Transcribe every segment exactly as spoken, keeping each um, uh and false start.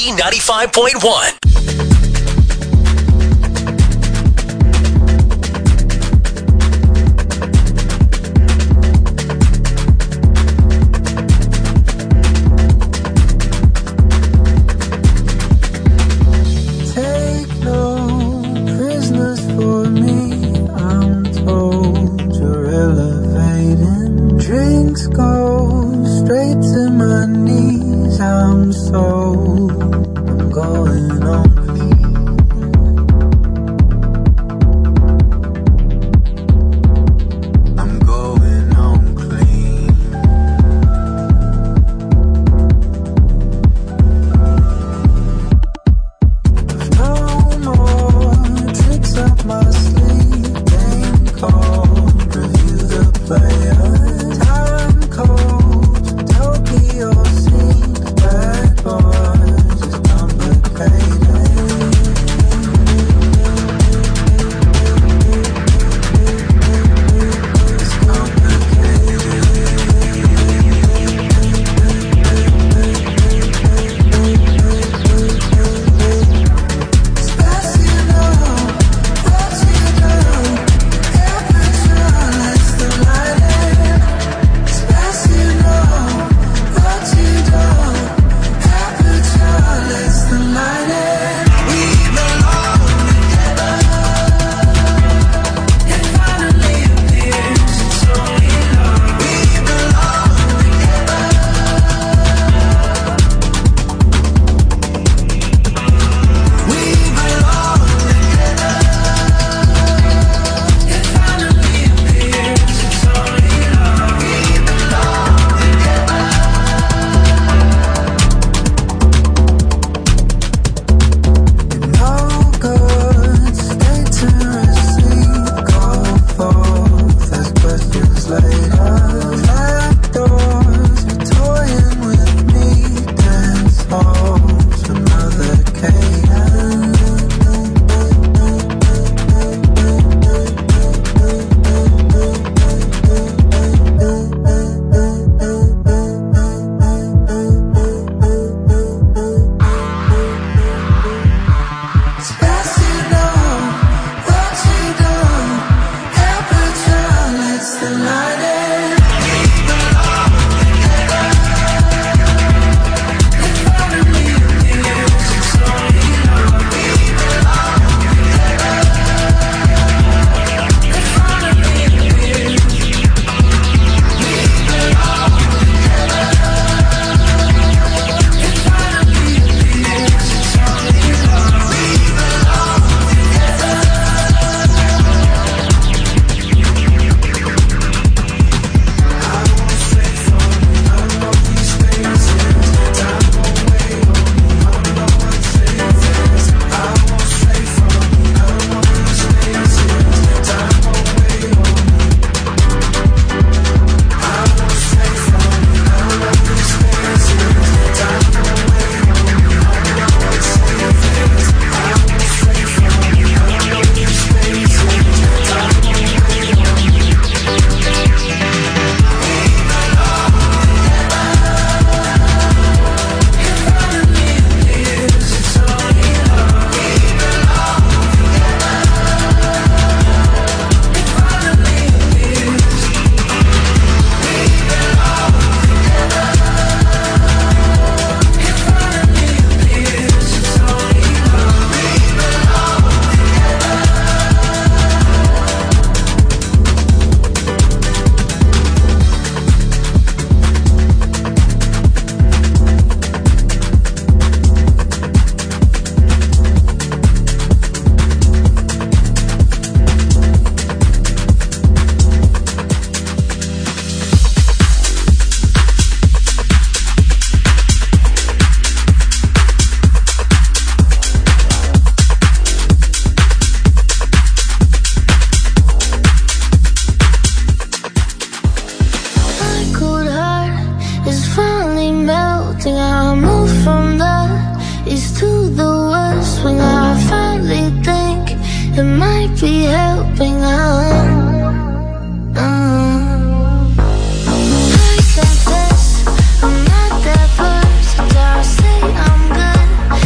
B ninety-five point one. be helping out. Mm. I confess, I'm not that person. I say I'm good,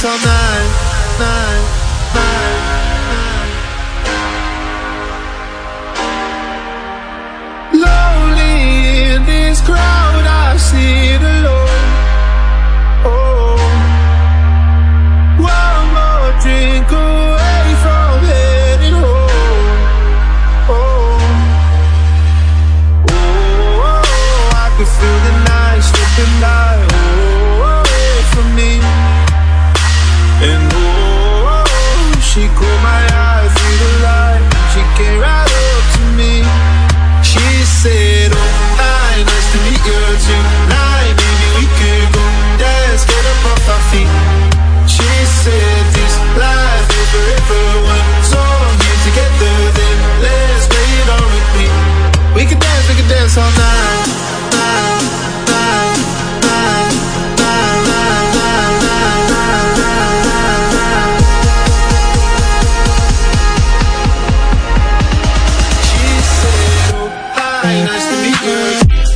all night, night, night, night. Lonely in this crowd, I sit alone. Oh, one more drink away from heading home. Oh, oh, oh, I can feel the night slipping by. Oh, away from me. And oh, she caught my eye through the light. She came right up to me. She said, oh, hi, nice to meet you tonight. Maybe we could go dance, get up off our feet. She said, this life is forever one song here together. Then let's play it on repeat. We could dance, we could dance all night, night, night, night, night, night, night, night, night, night. She said, oh, hi, nice to meet you.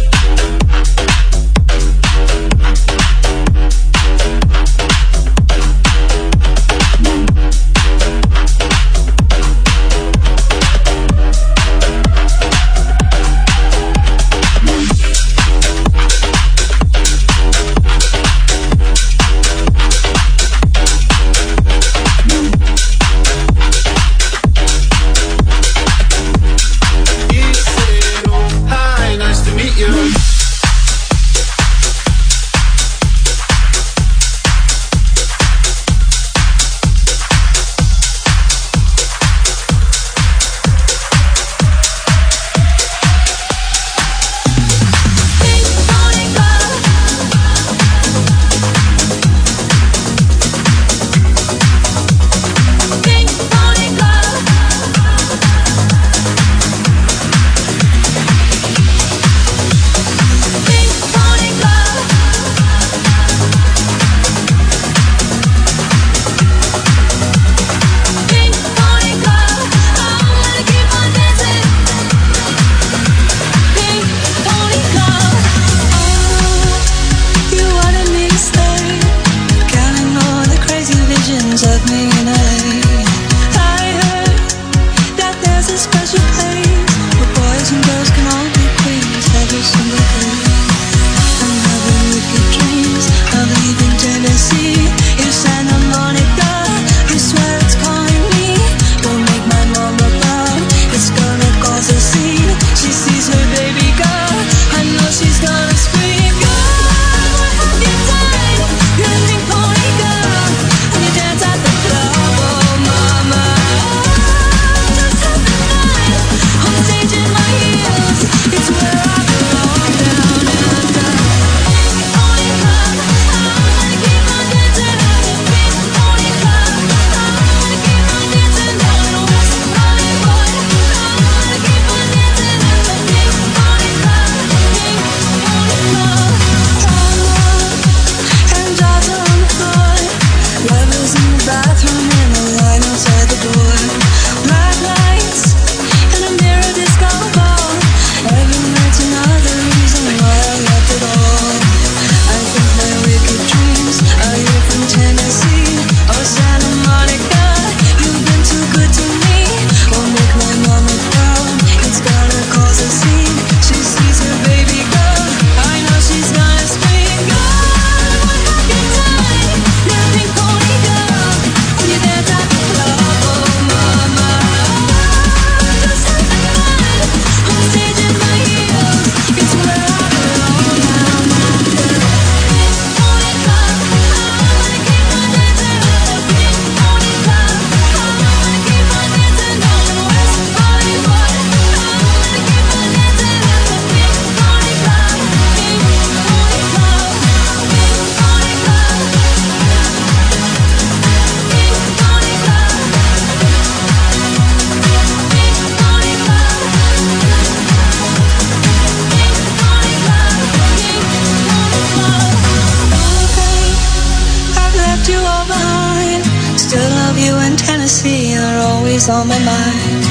On my mind,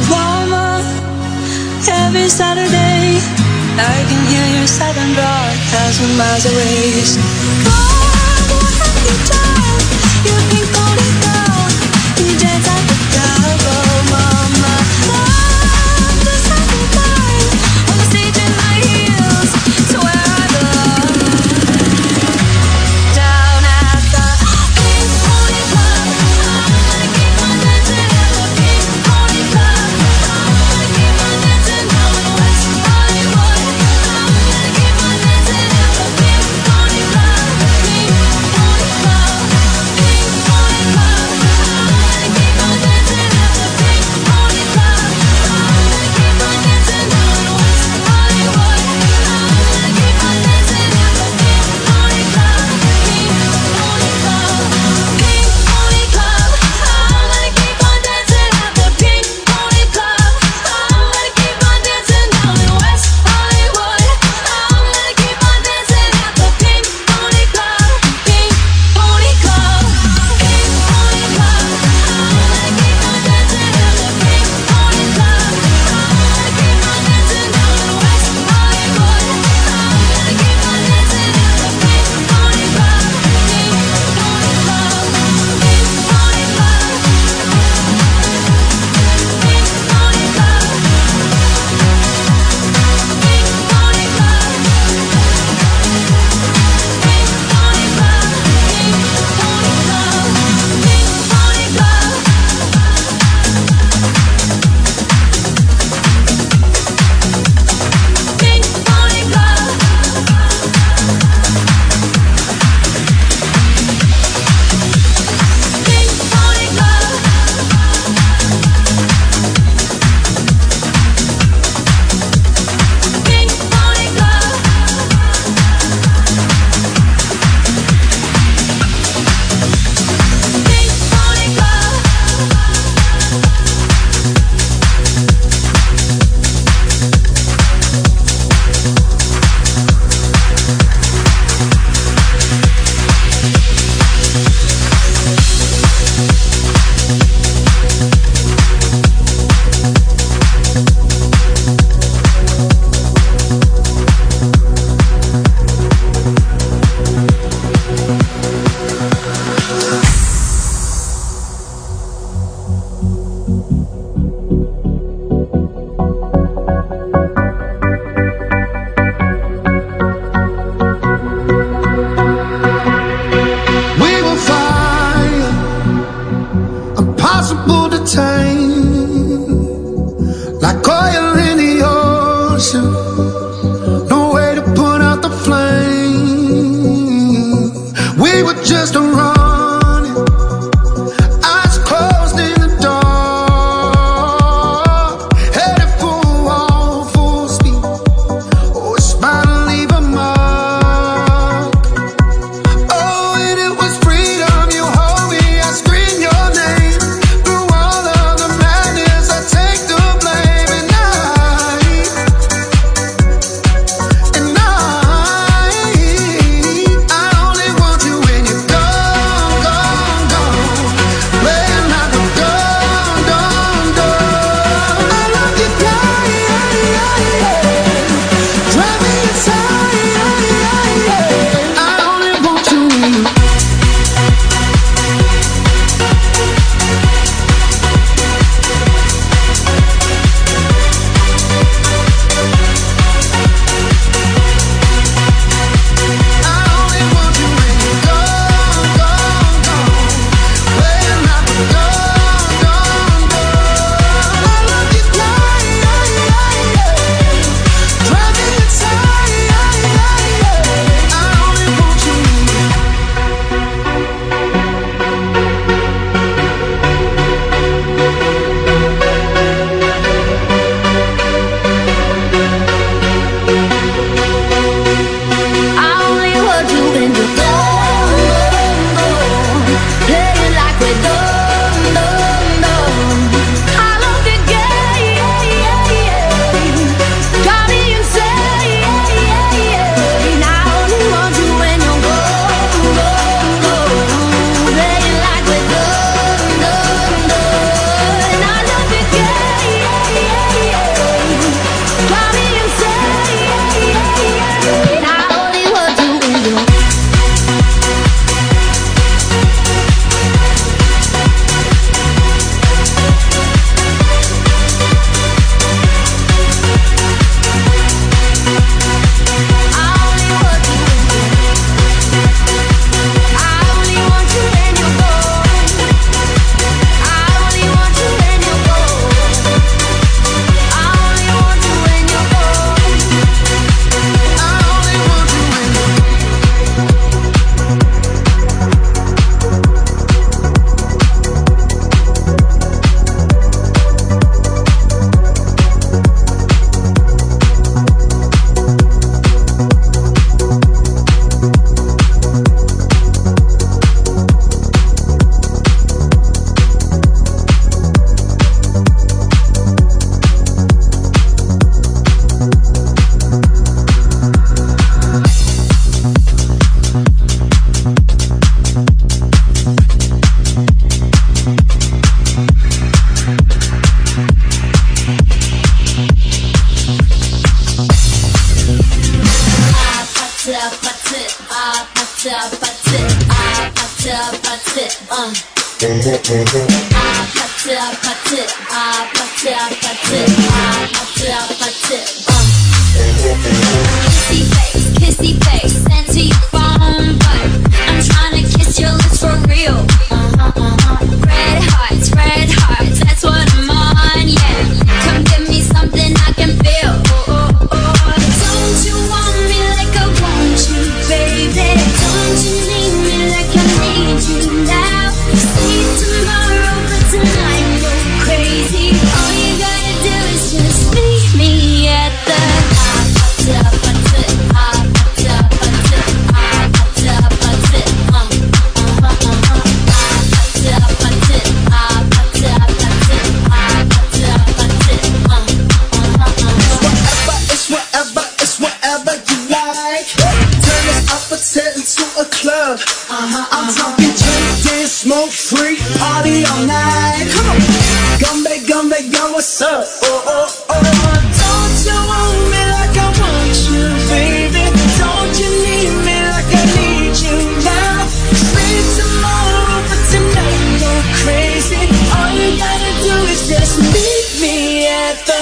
Mama, every Saturday I can hear your silent rock a thousand miles away. So, God, what have you done? You impossible to tame, like oil in the ocean. No way to put out the flame. We were just running, eyes closed in the dark, headed for a wall full speed. Oh, it's about to leave a mark. Oh, and it was freedom. You hold me, I scream your name. Through all of the madness, I take the blame. And I, and I, I only want you when you're gone, gone, gone. Playing like we're done, done, done. I love you, yeah, yeah, yeah, yeah. Drive me insane, yeah, yeah, yeah. I only want you when you're I only want you when you're gone, gone, gone. Playing like we're done, done, done. I love you, yeah, yeah, yeah, yeah. Drive me insane, yeah, yeah, yeah. I only want you when you're I only want you when you're gone, gone. Playing like we're done, done, done. I love you, yeah, yeah, yeah, yeah. Got me insane, yeah, yeah, yeah. I only want you when you're gone, gone, gone. Playing like we're done, done, done. I love you, yeah, yeah, yeah, yeah. Got me insane, yeah, yeah, yeah. I only want you when you're kissy face, kissy face, sent to your phone, but I'm trying to kiss your lips for real. Red hearts, red hearts, that's what I'm on, yeah. Come give me something I can feel. Don't you want me like I want you, baby? Don't you need me like I need you now? See tomorrow, but tonight go crazy. All you gotta do is just meet me at the I'm talking drink, dance, smoke, free, party all night. Come on, Gumbe, Gumbe, yo, what's up? Oh, oh, oh. Don't you want me like I want you, baby? Don't you need me like I need you now? Sleep tomorrow, but tonight go crazy. All you gotta do is just meet me at the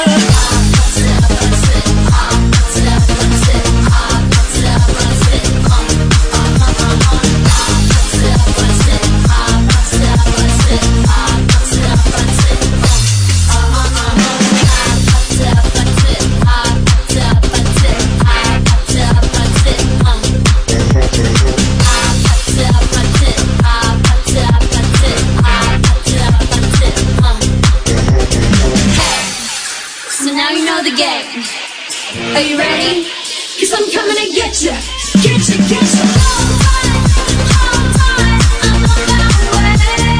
Are you ready? Cause I'm coming to get ya, get ya, get ya. Hold tight, hold tight, I'm on my way.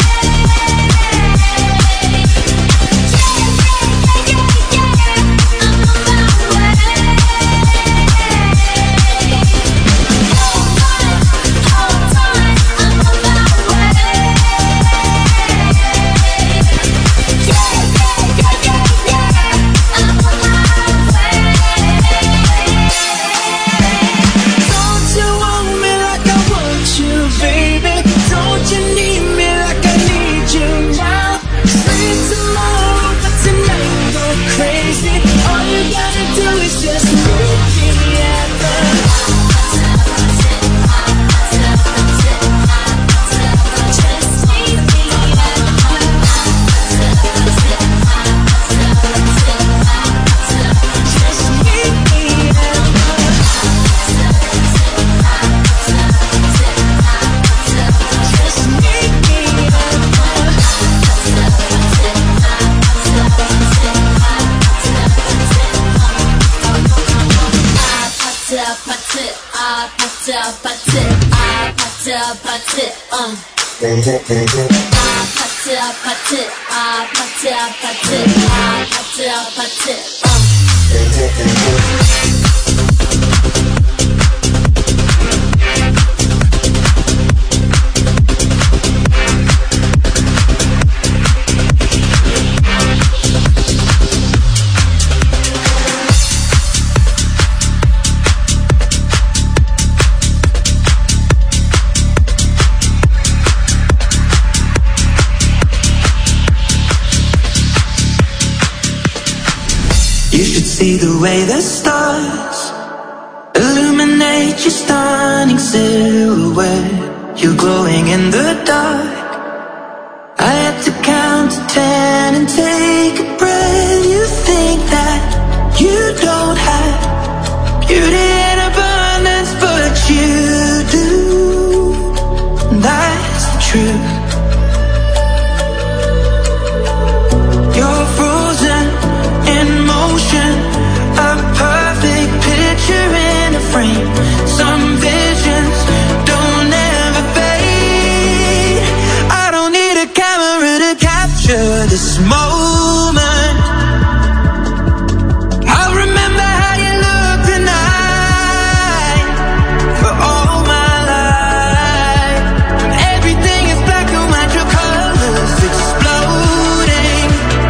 Yeah, yeah, yeah, yeah, yeah, I'm on my way. Hold tight, hold tight, I'm on my way. Yeah, yeah, yeah, yeah, yeah, I'm on my way. Don't you want me like I want you, baby? Don't you need me like I need you now? Free tomorrow, but tonight go crazy. All you gotta do is just meet me at the just meet me at just meet me at just meet me You should see the way the stars illuminate your stunning silhouette. You're glowing in the dark. I had to count to ten and take a breath. You think that you don't have beauty in abundance, but you do. That's the truth. You're frozen in motion, a perfect picture in a frame. Some visions don't ever fade. I don't need a camera to capture this moment. I'll remember how you look tonight for all my life. When everything is black and white, your colors exploding.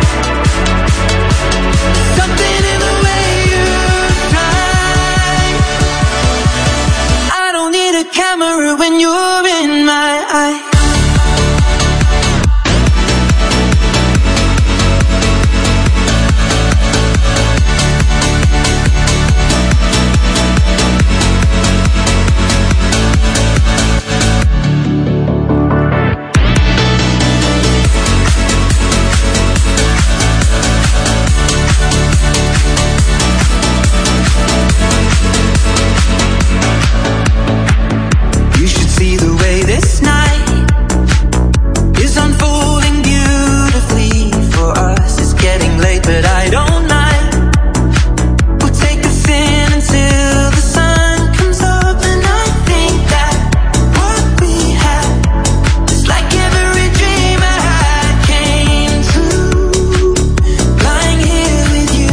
Something in the way you shine. I don't need a camera when you're in my eye. You should see the way this night is unfolding beautifully for us. It's getting late, but I don't mind. We'll take us in until the sun comes up, and I think that what we had is like every dream I had came true. Lying here with you,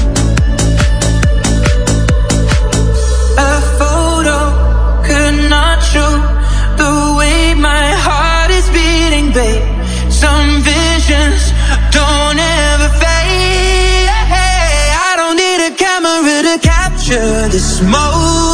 a photo could not show the way my heart is beating, babe. Some visions don't ever fade. I don't need a camera to capture this moment.